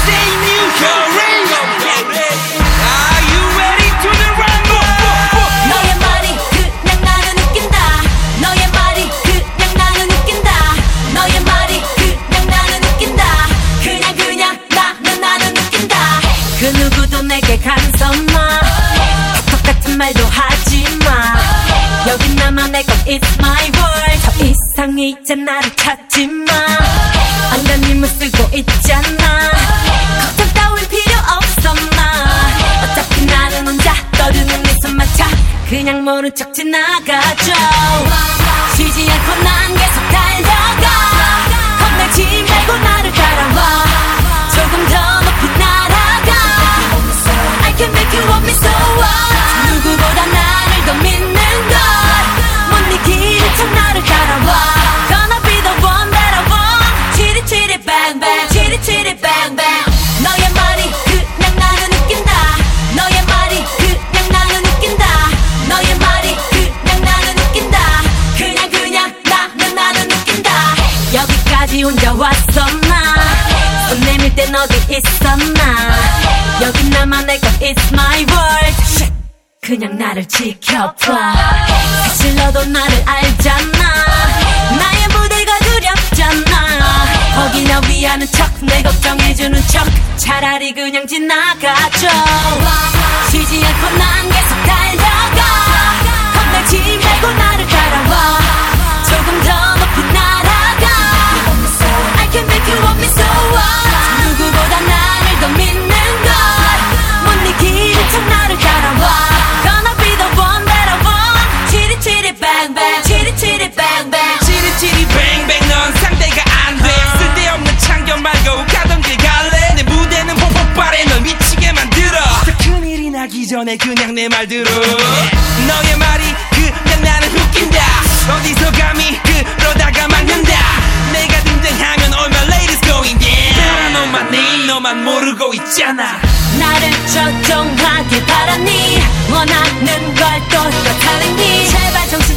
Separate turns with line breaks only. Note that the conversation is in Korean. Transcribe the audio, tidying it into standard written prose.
say new hurry. Are you ready to the rumble?
너의 말이 그냥 나는 웃긴다. 너의 말이 그냥 나는 웃긴다. 너의 말이 그냥 나는 웃긴다. 그냥 나는 웃긴다. 그 누구도 내게 간섭마. 똑같은 말도 하지마. 여긴 나만의 것 It's my world. 더 이상 이제 나를 찾지마. 안간힘을 쓰고 있잖아. 걱정 따윈 필요 없어 마. 어차피 나는 혼자 떠드는 네 손마차. 그냥 모른 척 지나가죠. 쉬지 않고 난 계속 달려가. 겁내지 말고 나를 따라와. 조금 더 높이 날아가. I can make you want me so what. 누구보다 나를 더 믿는 걸 못 이기는 척 나를 따라와. Gonna be the one that I want. 치리치리 bang bang 치리치리 bang bang. 너의 말이 그냥 나는 웃긴다. 너의 말이 그냥 나는 웃긴다. 너의 말이 그냥 나는 웃긴다. 그냥 나는 웃긴다. 여기까지 혼자 왔었나. 손 내밀 땐 어디 있었나. 여긴 나만의 것 It's my world. Shit. 그냥 나를 지켜봐. 사실 너도 나를 알잖아. 나의 무대가 두렵잖아. 거기나 위하는 척 내 걱정해주는 척 차라리 그냥 지나가죠. 쉬지 않고 난 계속 달려가. 겁내지 말고 나를 따라와. 조금 더 높이 날아가. I can make you want me so what. 누구보다 나를 더 믿는 걸 못 이기는 척 나를 따라와. Gonna be the one that I want. 치리치리 bang bang 치리치리 bang bang
치리치리 뱅뱅 넌 상대가 안 돼. 쓸데없는 참견 말고 가던 길 갈래. 내 무대는 폭발해 널 미치게 만들어. 더 큰일이 나기 전에 그냥 내 말 들어. 너의 말이 그냥 나는 웃긴다. 어디서 감히 그러다가 막는다. 내가 등장하면 all my ladies going down. 너만 내 너만 모르고 있잖아.
나를 조종하길 바라니. 원하는 걸 또 다르니. 제발 정신